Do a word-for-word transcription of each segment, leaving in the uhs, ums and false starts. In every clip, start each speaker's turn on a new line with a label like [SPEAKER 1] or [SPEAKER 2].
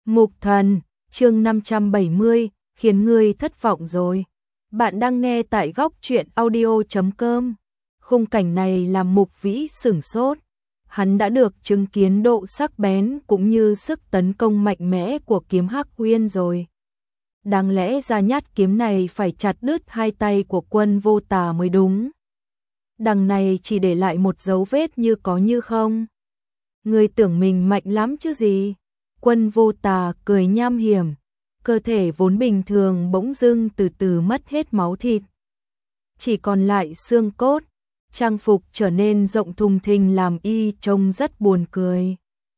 [SPEAKER 1] Mục Thần, chương năm trăm bảy mươi, khiến ngươi thất vọng rồi. Bạn đang nghe tại góc truyện audio chấm com. Khung cảnh này làm Mục Vĩ sửng sốt. Hắn đã được chứng kiến độ sắc bén cũng như sức tấn công mạnh mẽ của kiếm Hắc Uyên rồi. Đáng lẽ ra nhát kiếm này phải chặt đứt hai tay của Quân Vô Tà mới đúng. Đằng này chỉ để lại một dấu vết như có như không. Ngươi tưởng mình mạnh lắm chứ gì? Quân Vô Tà cười nham hiểm, cơ thể vốn bình thường bỗng dưng từ từ mất hết máu thịt. Chỉ còn lại xương cốt, trang phục trở nên rộng thùng thình làm y trông rất buồn cười.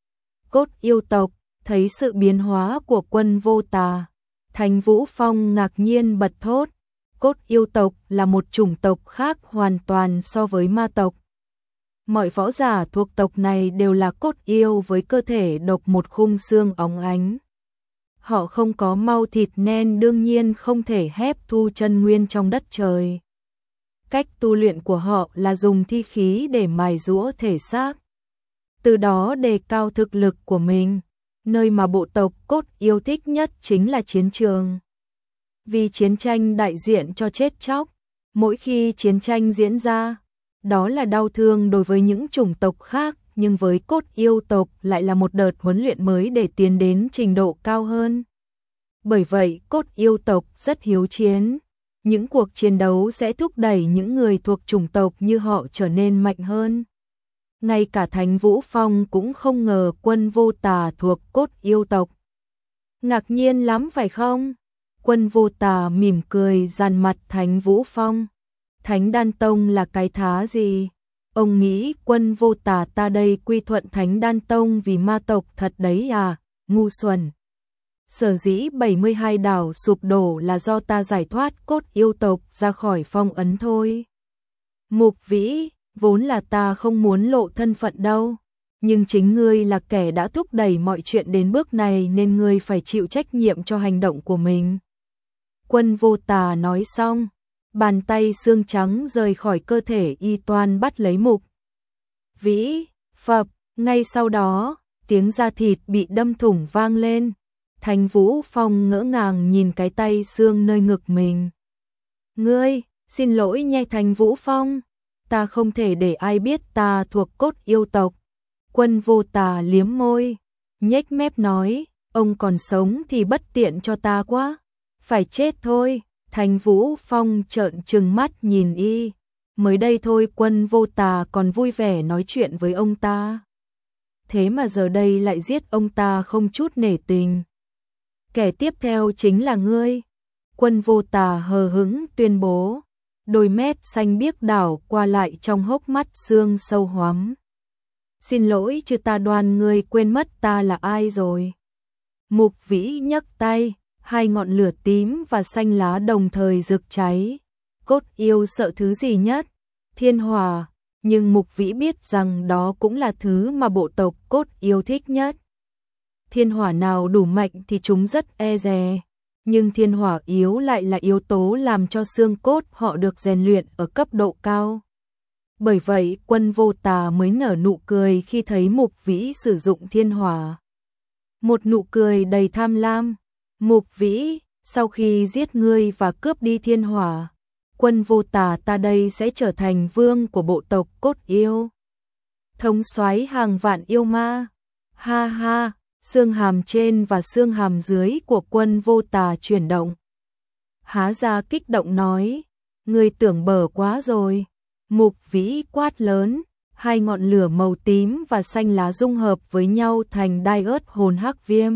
[SPEAKER 1] Cốt yêu tộc, thấy sự biến hóa của Quân Vô Tà, Thành Vũ Phong ngạc nhiên bật thốt. Cốt yêu tộc là một chủng tộc khác hoàn toàn so với ma tộc. Mọi võ giả thuộc tộc này đều là cốt yêu với cơ thể độc một khung xương óng ánh. Họ không có mau thịt nên đương nhiên không thể hấp thu chân nguyên trong đất trời. Cách tu luyện của họ là dùng thi khí để mài giũa thể xác, từ đó đề cao thực lực của mình. Nơi mà bộ tộc cốt yêu thích nhất chính là chiến trường. Vì chiến tranh đại diện cho chết chóc, mỗi khi chiến tranh diễn ra, đó là đau thương đối với những chủng tộc khác, nhưng với cốt yêu tộc lại là một đợt huấn luyện mới để tiến đến trình độ cao hơn. Bởi vậy, cốt yêu tộc rất hiếu chiến. Những cuộc chiến đấu sẽ thúc đẩy những người thuộc chủng tộc như họ trở nên mạnh hơn. Ngay cả Thành Vũ Phong cũng không ngờ Quân Vô Tà thuộc cốt yêu tộc. Ngạc nhiên lắm phải không? Quân Vô Tà mỉm cười dàn mặt Thành Vũ Phong. Thánh Đan Tông là cái thá gì? Ông nghĩ Quân Vô Tà ta đây quy thuận Thánh Đan Tông vì ma tộc thật đấy à? Ngu xuẩn. Sở dĩ bảy mươi hai đảo sụp đổ là do ta giải thoát cốt yêu tộc ra khỏi phong ấn thôi. Mục Vĩ, vốn là ta không muốn lộ thân phận đâu, nhưng chính ngươi là kẻ đã thúc đẩy mọi chuyện đến bước này nên ngươi phải chịu trách nhiệm cho hành động của mình. Quân Vô Tà nói xong, bàn tay xương trắng rời khỏi cơ thể y toan bắt lấy Mục Vĩ, phập, ngay sau đó, tiếng da thịt bị đâm thủng vang lên. Thành Vũ Phong ngỡ ngàng nhìn cái tay xương nơi ngực mình. Ngươi, xin lỗi nhé Thành Vũ Phong, ta không thể để ai biết ta thuộc cốt yêu tộc. Quân Vô Tà liếm môi, nhếch mép nói, ông còn sống thì bất tiện cho ta quá, phải chết thôi. Thành Vũ Phong trợn trừng mắt nhìn y, mới đây thôi Quân Vô Tà còn vui vẻ nói chuyện với ông ta. Thế mà giờ đây lại giết ông ta không chút nể tình. Kẻ tiếp theo chính là ngươi. Quân Vô Tà hờ hững tuyên bố, đôi mét xanh biếc đảo qua lại trong hốc mắt xương sâu hoắm. Xin lỗi chứ ta đoan ngươi quên mất ta là ai rồi. Mục Vĩ nhấc tay, hai ngọn lửa tím và xanh lá đồng thời rực cháy. Cốt yêu sợ thứ gì nhất? Thiên hỏa, nhưng Mục Vĩ biết rằng đó cũng là thứ mà bộ tộc cốt yêu thích nhất. Thiên hỏa nào đủ mạnh thì chúng rất e dè, nhưng thiên hỏa yếu lại là yếu tố làm cho xương cốt họ được rèn luyện ở cấp độ cao. Bởi vậy Quân Vô Tà mới nở nụ cười khi thấy Mục Vĩ sử dụng thiên hỏa. Một nụ cười đầy tham lam. Mục Vĩ, sau khi giết ngươi và cướp đi thiên hỏa, Quân Vô Tà ta đây sẽ trở thành vương của bộ tộc cốt yêu, thống soái hàng vạn yêu ma. Ha ha. Xương hàm trên và xương hàm dưới của Quân Vô Tà chuyển động. Há ra kích động nói, ngươi tưởng bở quá rồi. Mục Vĩ quát lớn, hai ngọn lửa màu tím và xanh lá dung hợp với nhau thành đai ớt hồn hắc viêm.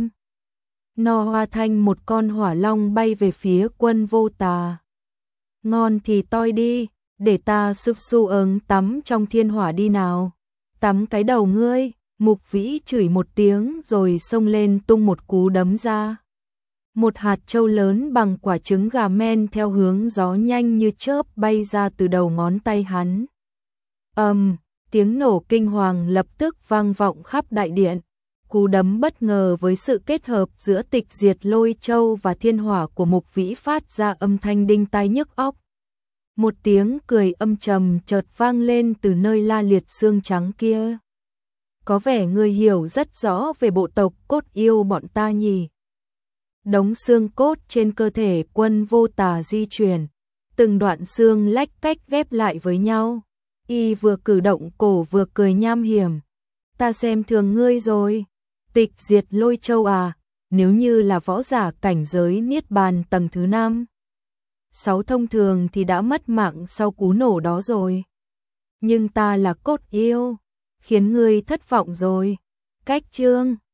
[SPEAKER 1] Nó hóa thành một con hỏa long bay về phía Quân Vô Tà. Ngon thì toi đi, để ta sụp su ứng tắm trong thiên hỏa đi nào. Tắm cái đầu ngươi. Mục Vĩ chửi một tiếng rồi xông lên tung một cú đấm ra. Một hạt châu lớn bằng quả trứng gà men theo hướng gió nhanh như chớp bay ra từ đầu ngón tay hắn. Ầm, um, tiếng nổ kinh hoàng lập tức vang vọng khắp đại điện. Cú đấm bất ngờ với sự kết hợp giữa tịch diệt lôi châu và thiên hỏa của Mục Vĩ phát ra âm thanh đinh tai nhức óc. Một tiếng cười âm trầm chợt vang lên từ nơi la liệt xương trắng kia. Có vẻ ngươi hiểu rất rõ về bộ tộc cốt yêu bọn ta nhỉ. Đống xương cốt trên cơ thể Quân Vô Tà di chuyển, từng đoạn xương lách cách ghép lại với nhau. Y vừa cử động cổ vừa cười nham hiểm. Ta xem thường ngươi rồi. Tịch diệt Lôi Châu à, nếu như là võ giả cảnh giới niết bàn tầng thứ năm, sáu thông thường thì đã mất mạng sau cú nổ đó rồi. Nhưng ta là cốt yêu, khiến ngươi thất vọng rồi. Cách chương